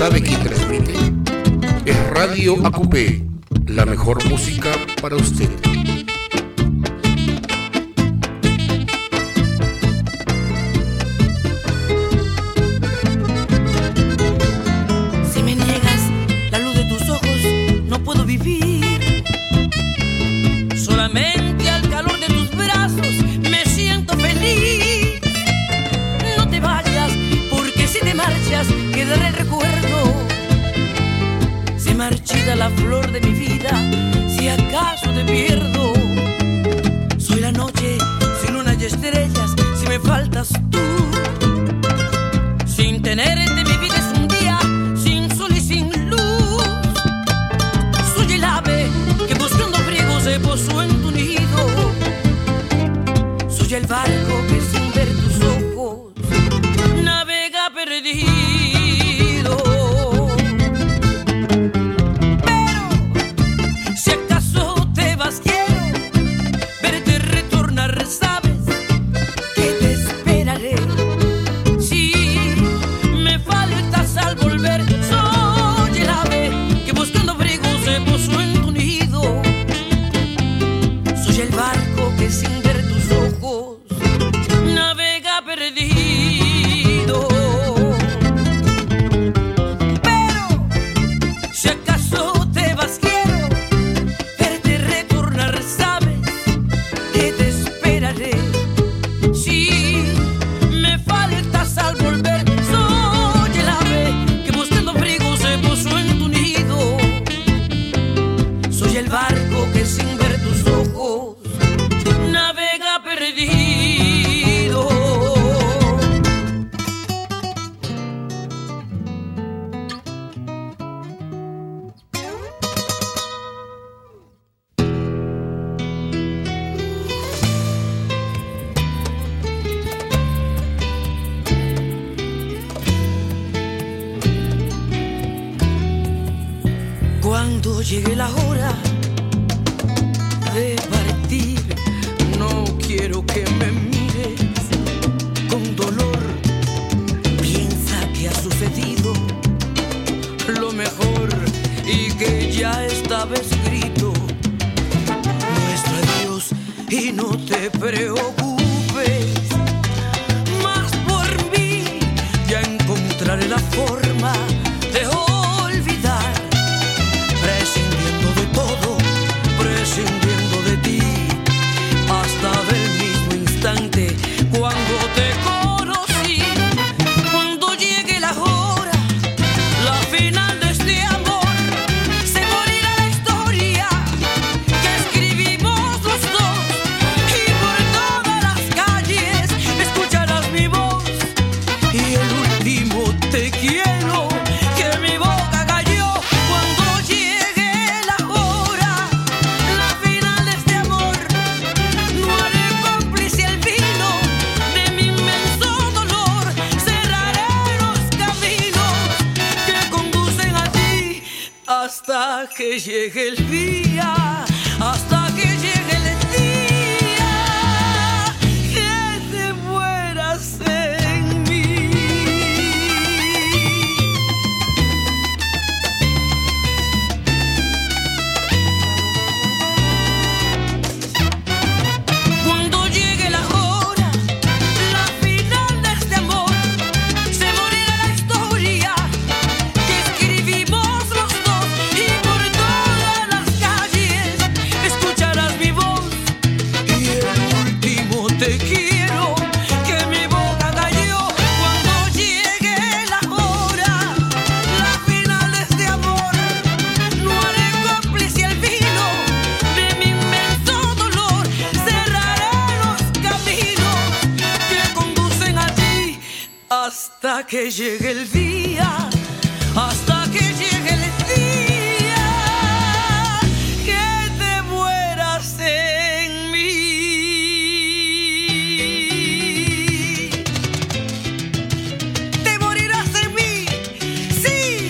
¿Sabe quién transmite? Es Radio AQP, la mejor música para usted. Si me niegas la luz de tus ojos, no puedo vivir. Solamente al calor de tus brazos me siento feliz. No te vayas, porque si te marchas quedará el recuerdo. Se marchita la flor de mi vida, si acaso te pierdo. Soy la noche sin luna y estrellas, si me faltas tú. Sin tenerte mi vida es un día sin sol y sin luz. Soy el ave que buscando abrigo se posó en tu nido. Soy el barco que sin ver tus ojos navega perdido. Cuando llegue la hora de partir, no quiero que me mires con dolor. Piensa que ha sucedido lo mejor y que ya estaba escrito nuestro adiós. Y no te preocupes más por mí, ya encontraré la forma de olvidar. Prescindiendo de todo, prescindiendo de ti, hasta del mismo instante cuando te conocí. Cuando llegue la hora, la final de este amor, se morirá la historia que escribimos los dos. Y por todas las calles escucharás mi voz. Y el último te quiero que mi boca cayó. Cuando llegue la hora, la final de este amor, no haré cómplice el vino de mi inmenso dolor. Cerraré los caminos que conducen a ti hasta que llegue el día, hasta que llegue el día que te mueras en mí. Cuando llegue la hora, la final de este amor, se morirá la historia que escribimos los dos. Y por todas las calles escucharás mi voz. Y el último te quiero que mi boca cayó. Cuando llegue la hora, la final de este amor, no haré cómplice el vino de mi inmenso dolor. Cerraré los caminos que conducen a ti hasta que llegue el día, hasta que llegue el día que te mueras en mí. Te morirás en mí, sí.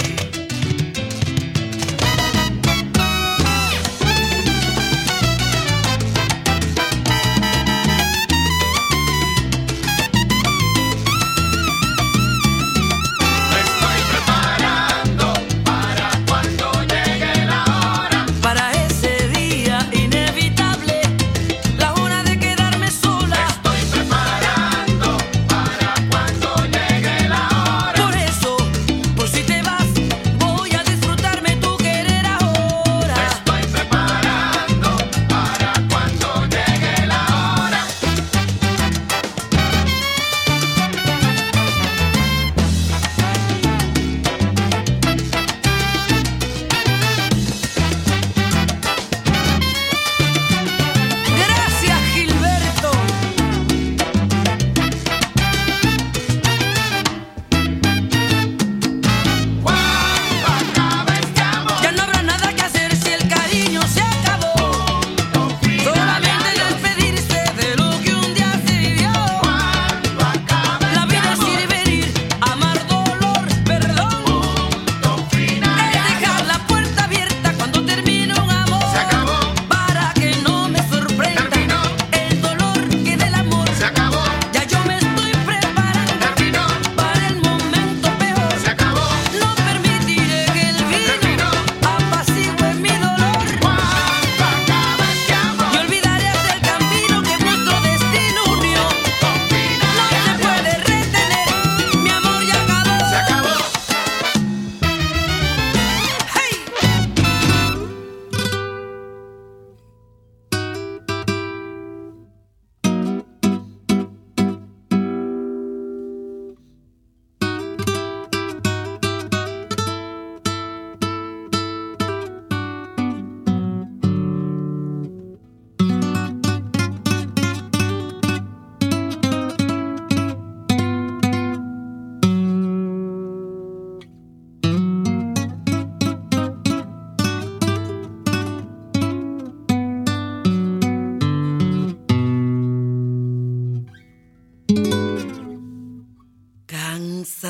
Me estoy preparando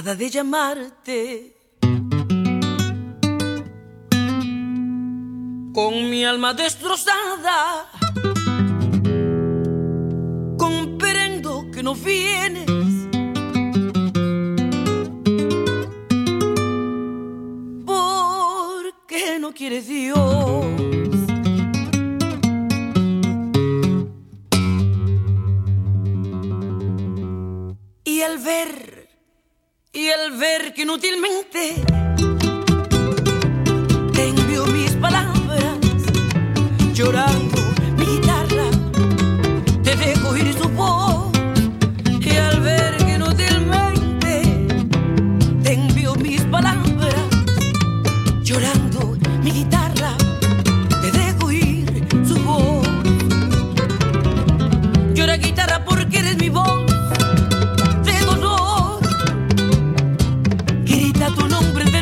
cansada de llamarte. Con mi alma destrozada, comprendo que no vienes. Porque no quieres Dios. Y al ver que inútilmente te envío mis palabras, llorando mi guitarra, te dejo oír su voz. Y al ver que inútilmente te envío mis palabras, llorando mi guitarra, te dejo oír su voz. Llora guitarra porque eres mi voz. Tu nombre de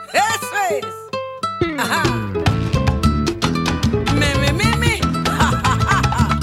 Eso es. Ajá. Me. Ja, ja, ja, ja.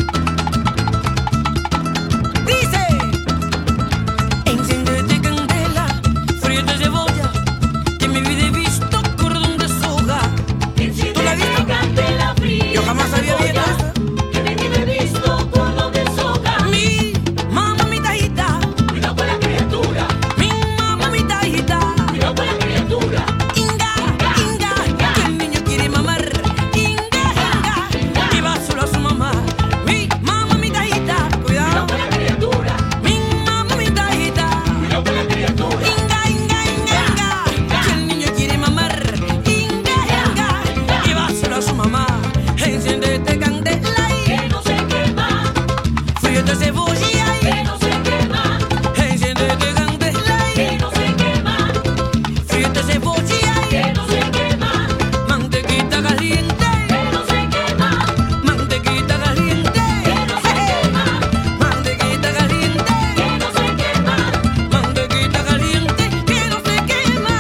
Dice: enciéndete candela, fríete cebolla, que mi vida he visto cordón de soga. ¿Tú la has visto? Candela fría. Yo jamás había visto eso. Que mi vida he visto cordón de soga. Mi mamita hijita, Cuidado con la criatura. mi mamita hijita. Cuidado con la criatura. Inga, que el niño quiere mamar. Inga, y va solo a su mamá. Mi mamita hijita, cuidado. Cuidado con la criatura. Mi mamita hijita. Cuidado con la criatura. Inga, que el niño quiere mamar. Inga, y va solo a su mamá. Enciéndete candela Que no se quema. y fríete cebolla Que y no se quema. enciéndete candela Que y no se quema. fríete cebolla Que y no se quema. mantequita caliente. Que no se quema. Mantequita caliente, mantequita caliente, Que no se quema. mantequita caliente, que no se quema.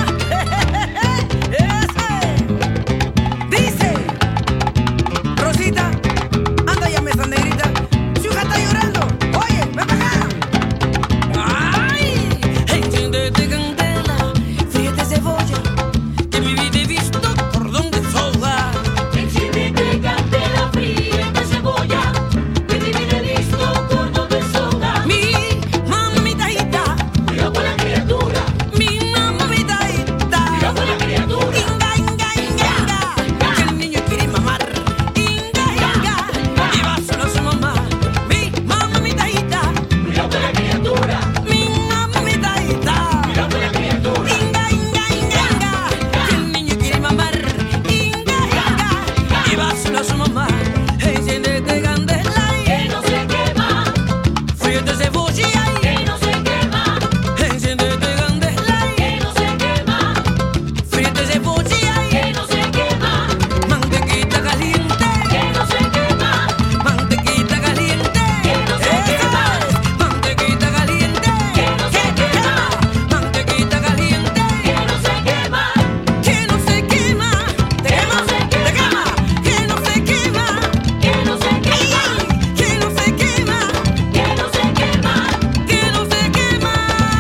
Ese dice: Rosita, anda ya mesa negrita, su hija está llorando. Oye, ven para acá. Ay, enciéndete candela, fríete cebolla, que mi vida he visto cordón de soga. Enciéndete candela fría de cebolla. Que mi vida he visto cordón de soga. Mi mamita hijita, Cuidado con la criatura. mi mamita hijita. Cuidado con la criatura. Inga, que el niño quiere mamar. Inga, y va solo a su mamá. Mi mamita hijita, Cuidado con la criatura. mi mamita hijita. Cuidado con la criatura. Inga, que el niño quiere mamar. Inga, y va solo a su mamá. Enciéndete candela Que y no se quema. fríete cebolla y Que no se quema. enciéndete candela y Que no se quema. fríete cebolla y Que no se quema. mantequita caliente. Que no se quema. Mantequita caliente, Que no se quema. mantequita caliente, Que no se quema. mantequita caliente, Que no se quema. que no se quema, te Que no se quema. que no se quema, Que no se quema. ay, que no se quema, Que no se quema. que no se quema.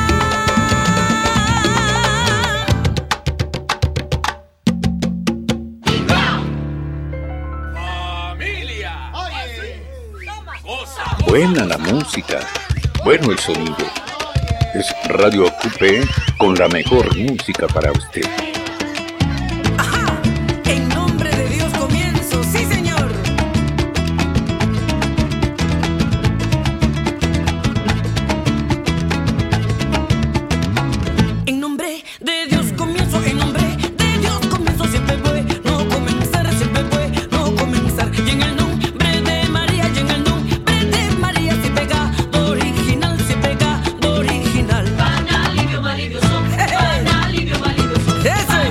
Buena la música, bueno el sonido. Es Radio Acupé con la mejor música para usted. Ajá, en nombre de Dios comienzo, sí señor. En nombre de Dios comienzo, en nombre de Dios comienzo, siempre puede no comenzar, siempre puede no comenzar. Y en el nombre de María, y en el nombre de María, si pecado original, si pecado original. Van alivio, malivio son. Van alivio, malivio son. Eso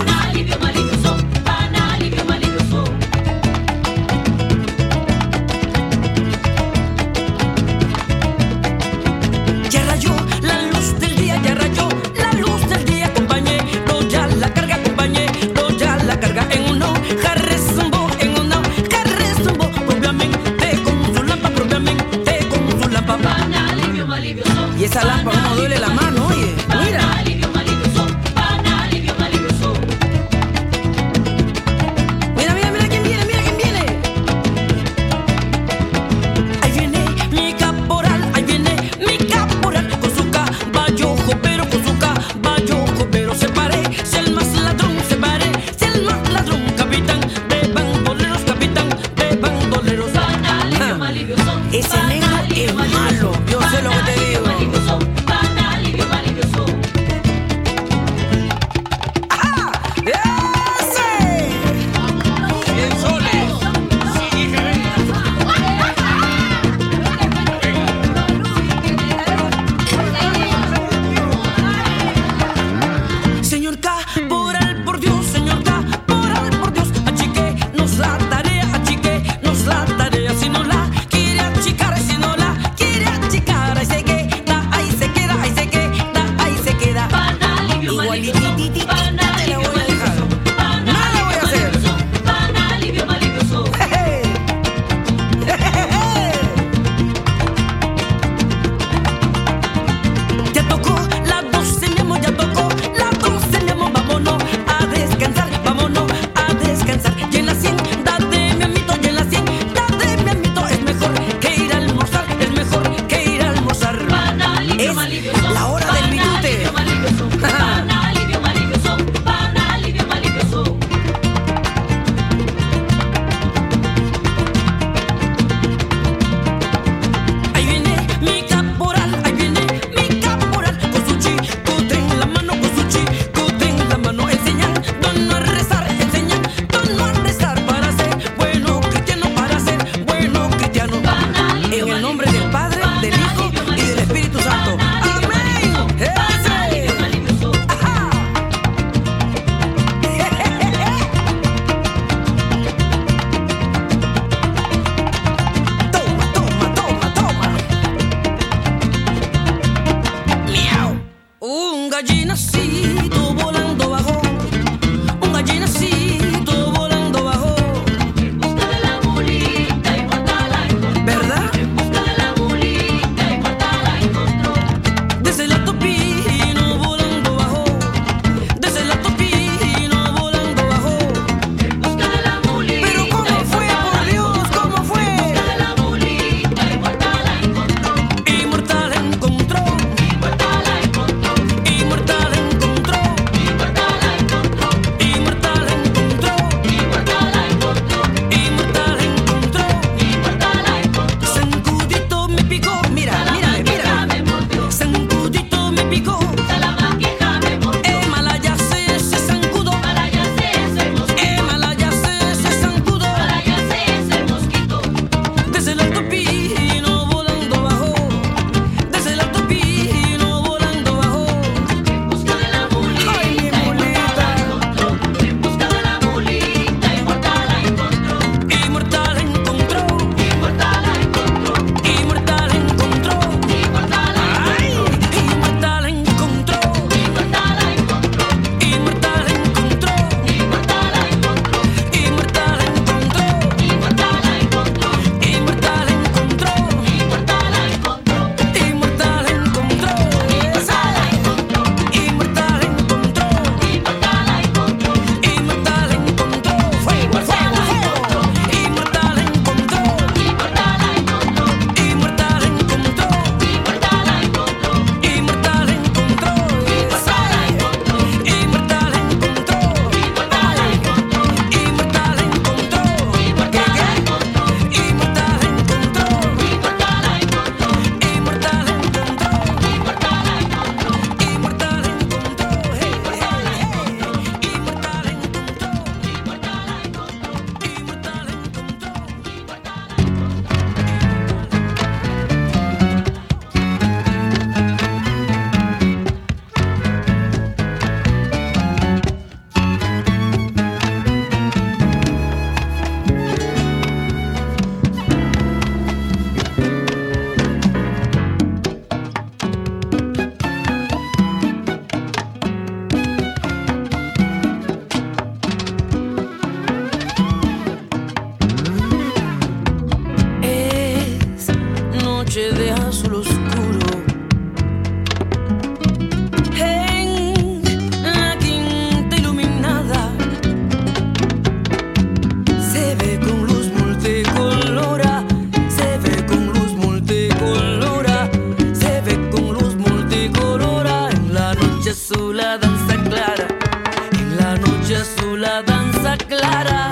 la danza clara.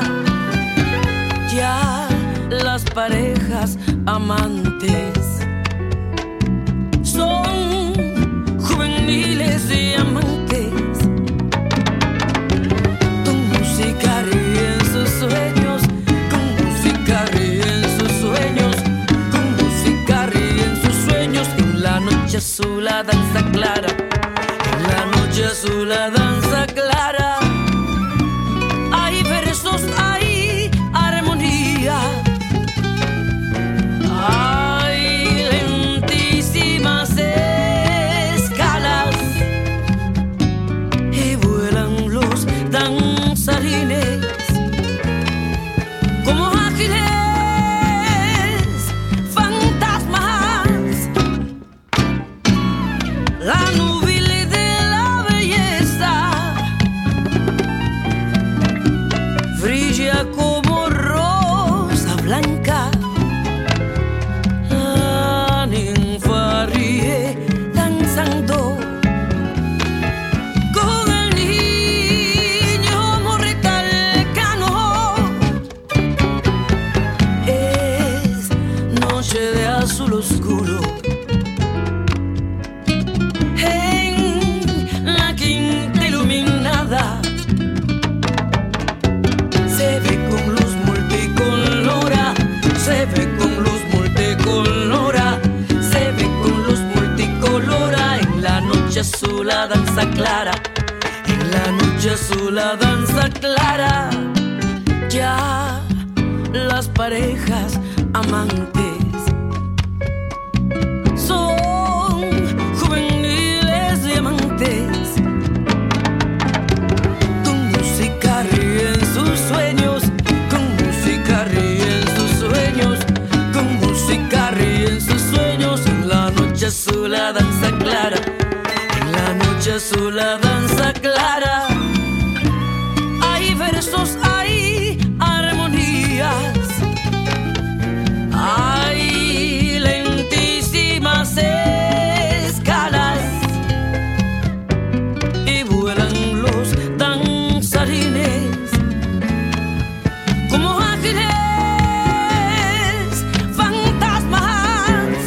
Ya las parejas amantes son juveniles diamantes. Con música ríen sus sueños, con música ríen sus sueños, con música ríen sus sueños. En la noche azul la danza clara, en la noche azul la danza clara. Hay versos, hay armonía, hay lentísimas escalas y vuelan los danzarines como ángeles fantasmas. La nubile de la belleza brilla como rosa blanca. La ninfa ríe danzando con el niño mortalcano. Es noche de azul oscuro en la quinta iluminada. Se ve con luz multicolora, se ve con luz multicolora, se ve con luz multicolora. En la noche azul la danza clara, en la noche azul la danza clara. Ya las parejas amantes son juveniles diamantes. Con música ríen sus sueños, con música ríen sus sueños, con música ríen sus sueños. En la noche azul la danza clara, en la noche azul la danza clara. Hay versos, hay armonías, hay lentísimas escalas y vuelan los danzarines como ángeles fantasmas.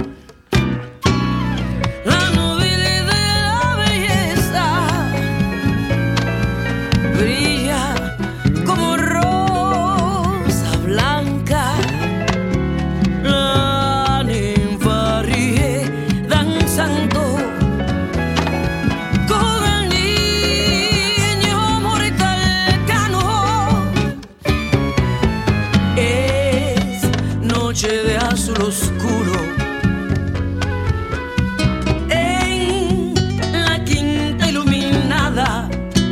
La nubile de la belleza brilla como rosa blanca. La ninfa ríe danzando con el niño mortalcano. Es noche de azul oscuro en la quinta iluminada.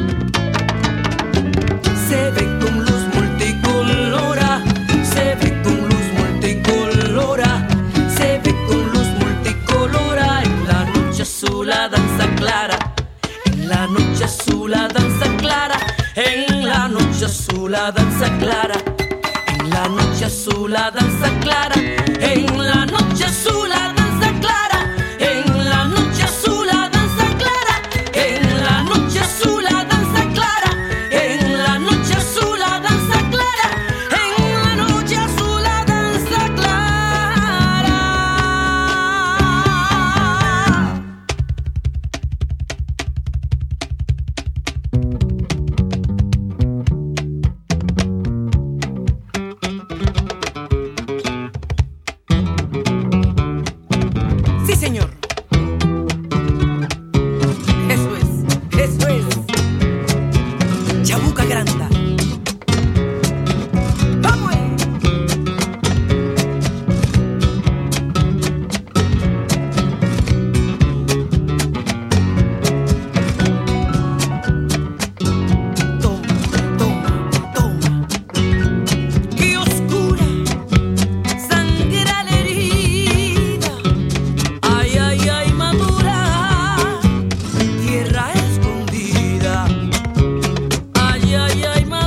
Se ve con luz multicolora, se ve con luz multicolora, se ve con luz multicolora. En la noche azul la danza clara, en la noche azul la danza clara, en la noche azul la danza clara, en la noche azul la danza clara, en la noche azul la danza clara, en la noche azul la danza clara, en la noche azul la danza clara, en la noche azul la danza clara, en la noche azul la danza clara. Sí, señor. Eso es, eso es. Chabuca Granda. ¡Vamos! Toma, toma, toma. Qué oscura sangra la herida. Ay, ay, ay, madura tierra escondida. Ay, ay, ay, madura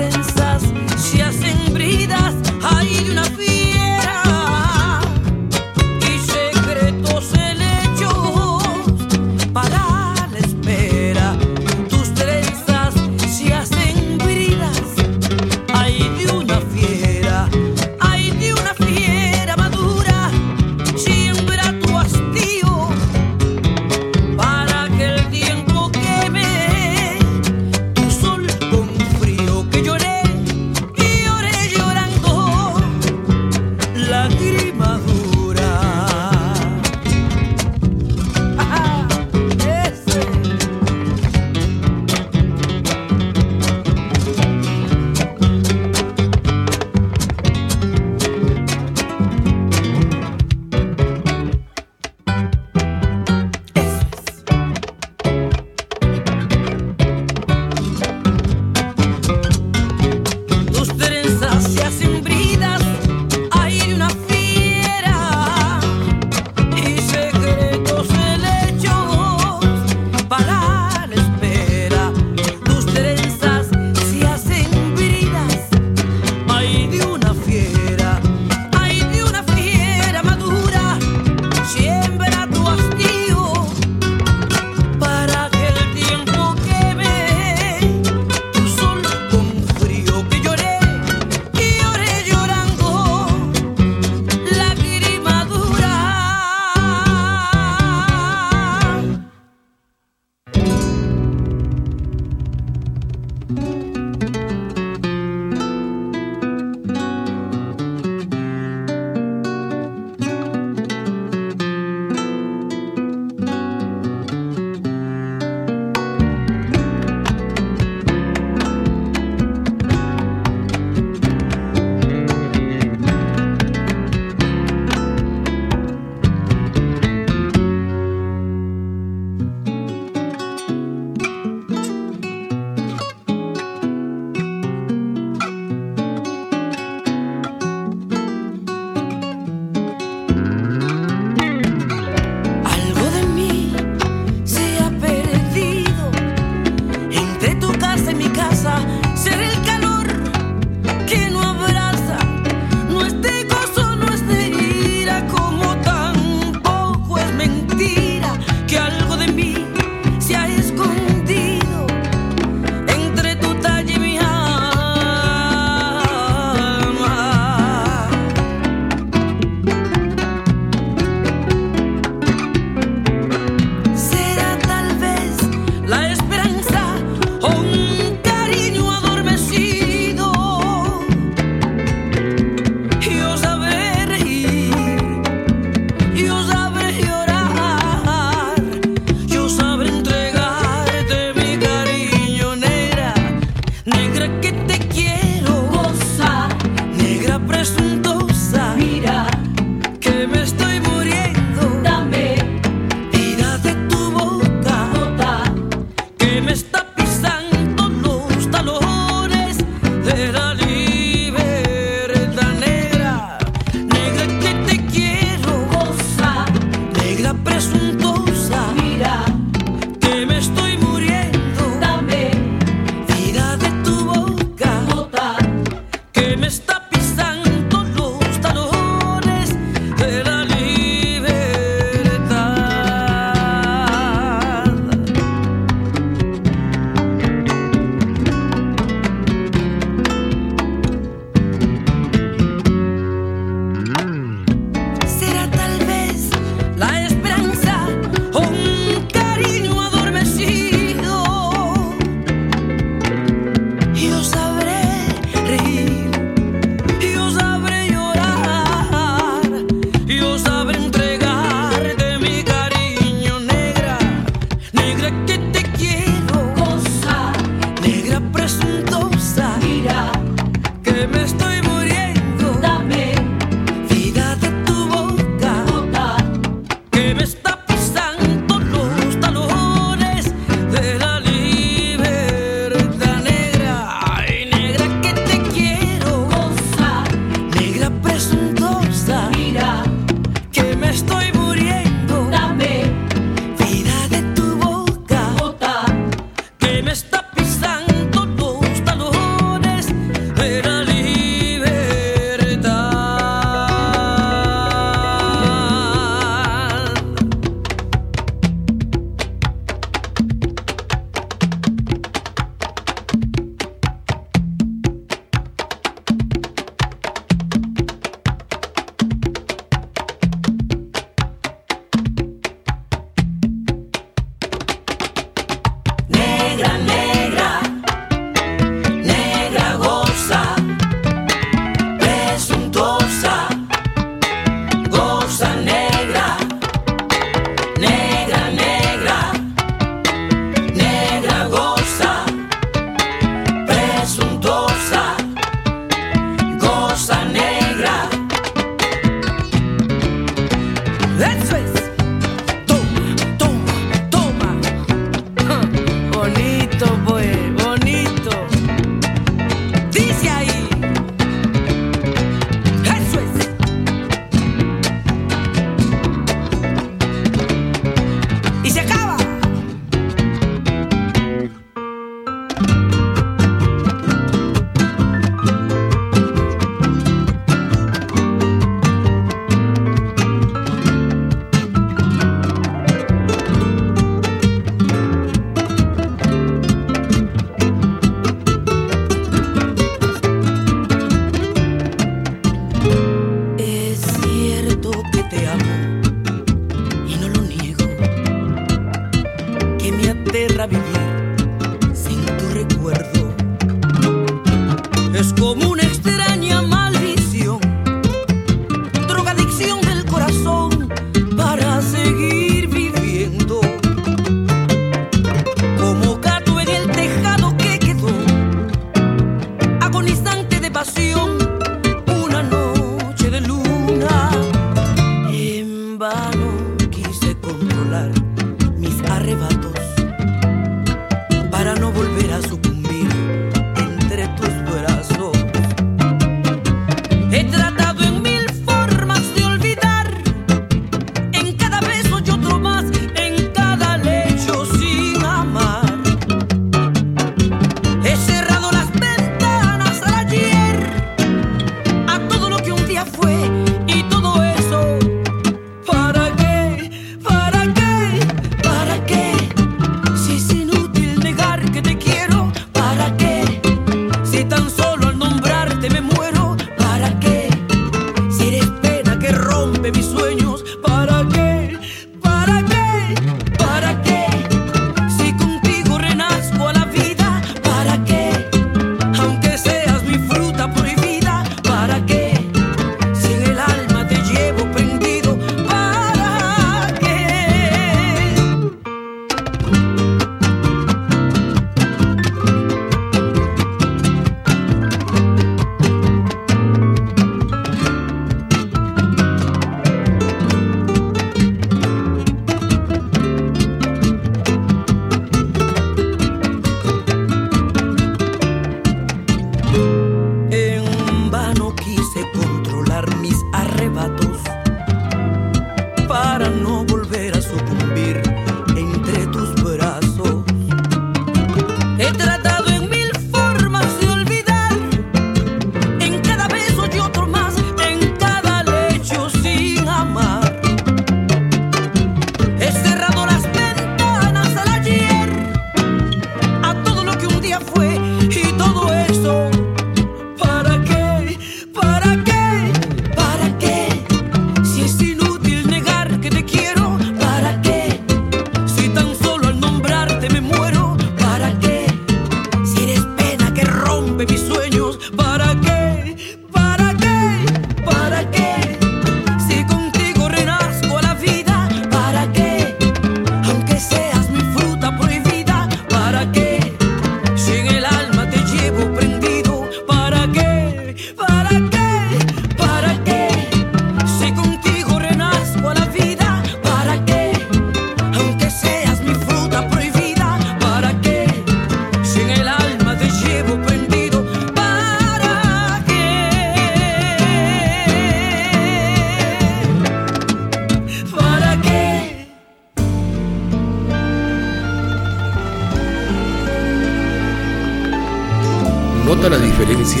¿Nota la diferencia?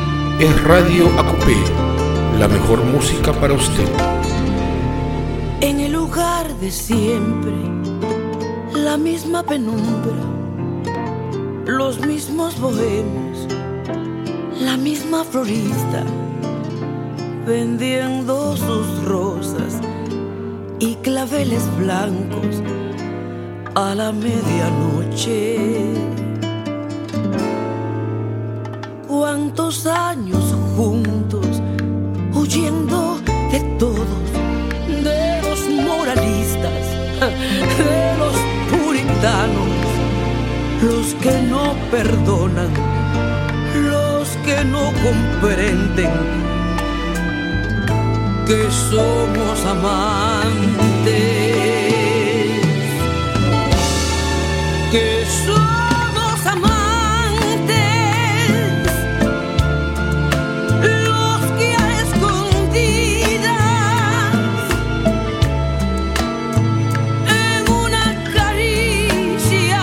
Es Radio ACUPE, la mejor música para usted. En el lugar de siempre, la misma penumbra, los mismos bohemios, la misma florista, vendiendo sus rosas y claveles blancos a la medianoche. Cuántos años juntos, huyendo de todos mundanos, los que no perdonan, los que no comprenden que somos amantes, que somos amantes, los que a escondidas en una caricia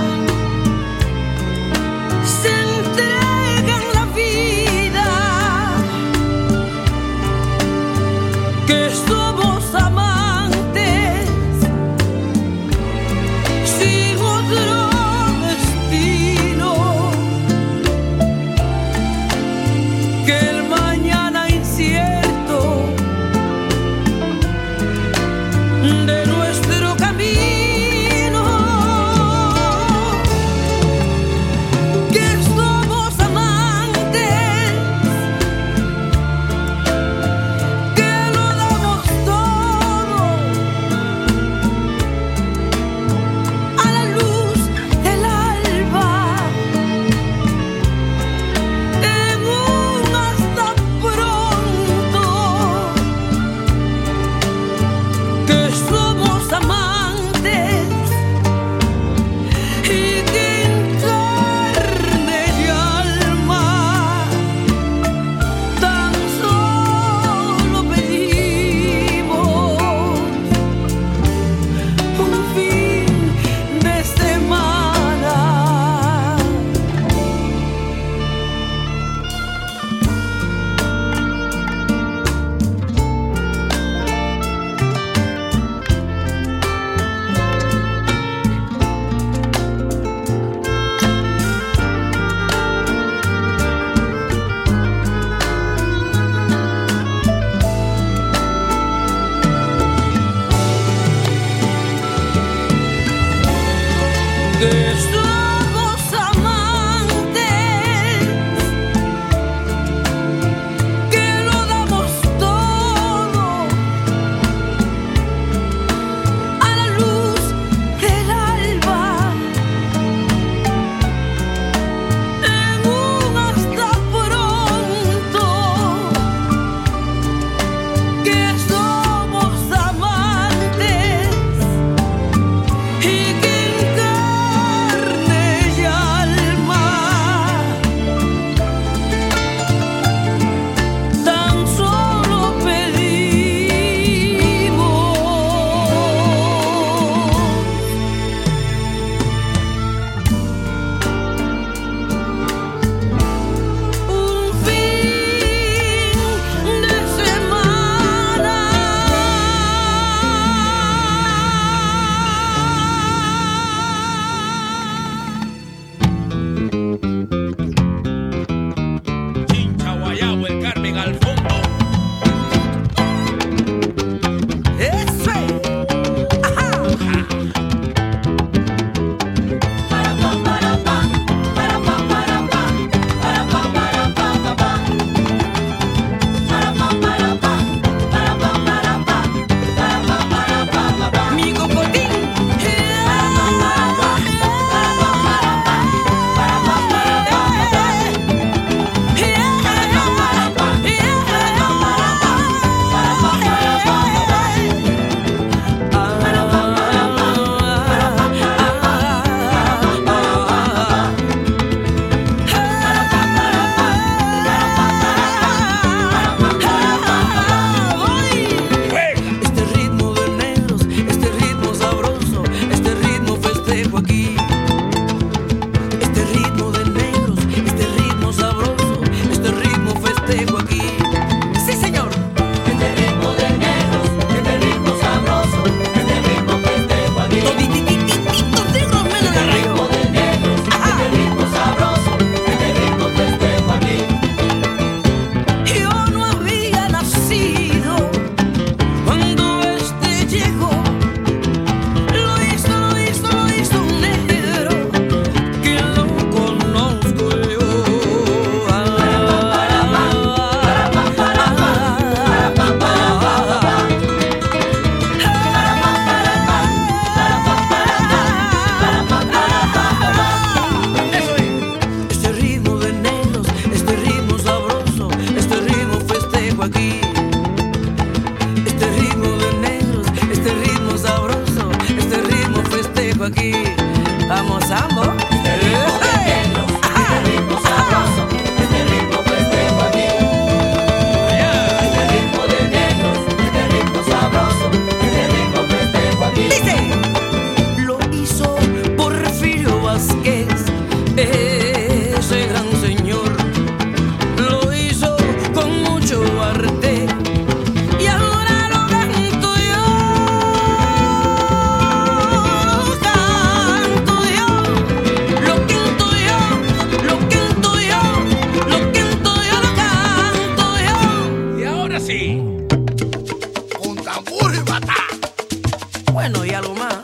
se entregan la vida, que somos amantes sin otro destino que el mañana incierto de nuestro camino, que somos amantes, que lo damos todo a la luz del alba, en un hasta pronto, que somos amantes y que en carne y alma tan solo pedimos un fin de semana. Que somos amantes, que lo damos todo a la luz del alba, en un hasta pronto, que somos amantes y que en carne Bueno, y algo más.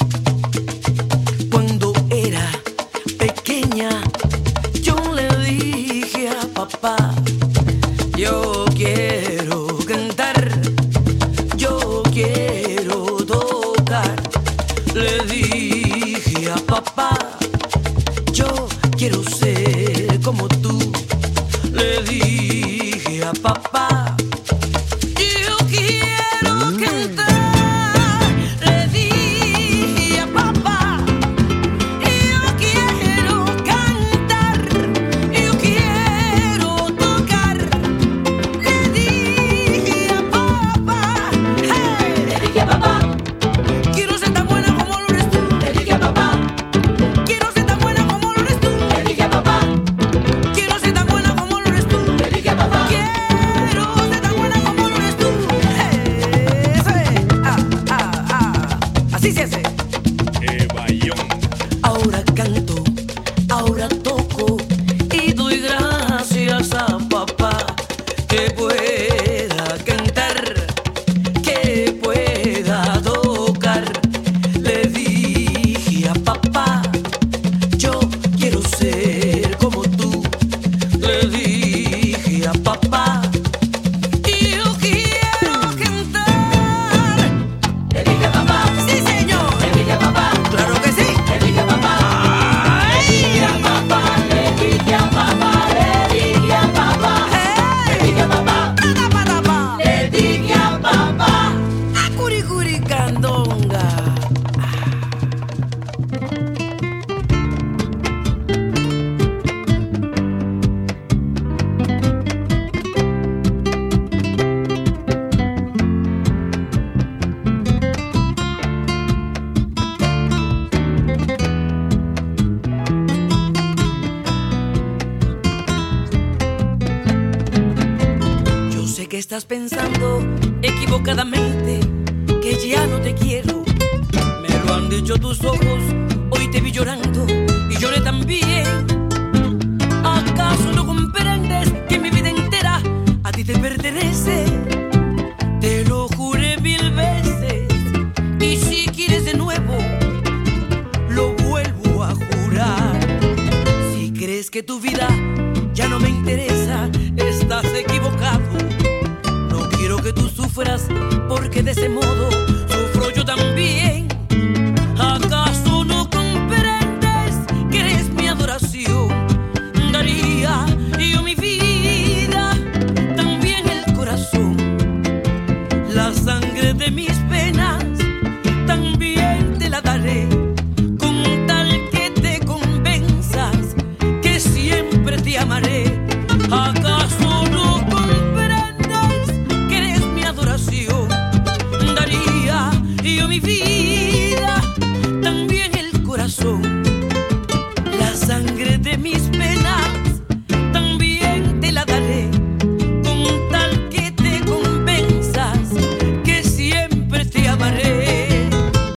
Cuando era pequeña, yo le dije a papá, yo quiero cantar, yo quiero tocar. Le dije a papá, yo quiero ser como tú. Le dije a papá, yo quiero cantar. Le dije a papá, yo quiero cantar. Yo quiero tocar. Le dije a papá, hey. Le dije a papá, Quiero ser tan buena como lo eres tú. le dije a papá, Quiero ser tan buena como lo eres tú. le dije a papá, Quiero ser tan buena como lo eres tú. le dije a papá. Quiero ser tan buena como lo eres tú. Eso es. Así se hace. Ahora canto, ahora toco y doy gracias a papá que pueda cantar, que pueda tocar. Le dije a papá, yo quiero ser como tú. Le dije a papá, yo quiero cantar. Le dije a papá, Sí, señor. le dije a papá, Claro que sí. le dije a papá. Le dije a papá, le dije a papá, le dije a papá, le dije a papá, Patapatapá. le dije a papá. Curicuri candonga. Yo sé que estás pensando equivocadamente que ya no te quiero. Me lo han dicho tus ojos, hoy te vi llorando y lloré también. ¿Acaso no comprendes que mi vida entera a ti te pertenece? Te lo juré 1000 veces y si quieres de nuevo lo vuelvo a jurar. Si crees que tu vida ya no me interesa, estás equivocado. No quiero que tú sufras, porque de ese modo sufro yo también. ¿Acaso no comprendes que eres mi adoración? Daría yo mi vida, también el corazón, la sangre de mis venas, también te la daré, con tal que te convenzas que siempre te amaré. ¿Acaso no comprendes que eres mi adoración? Daría yo mi vida.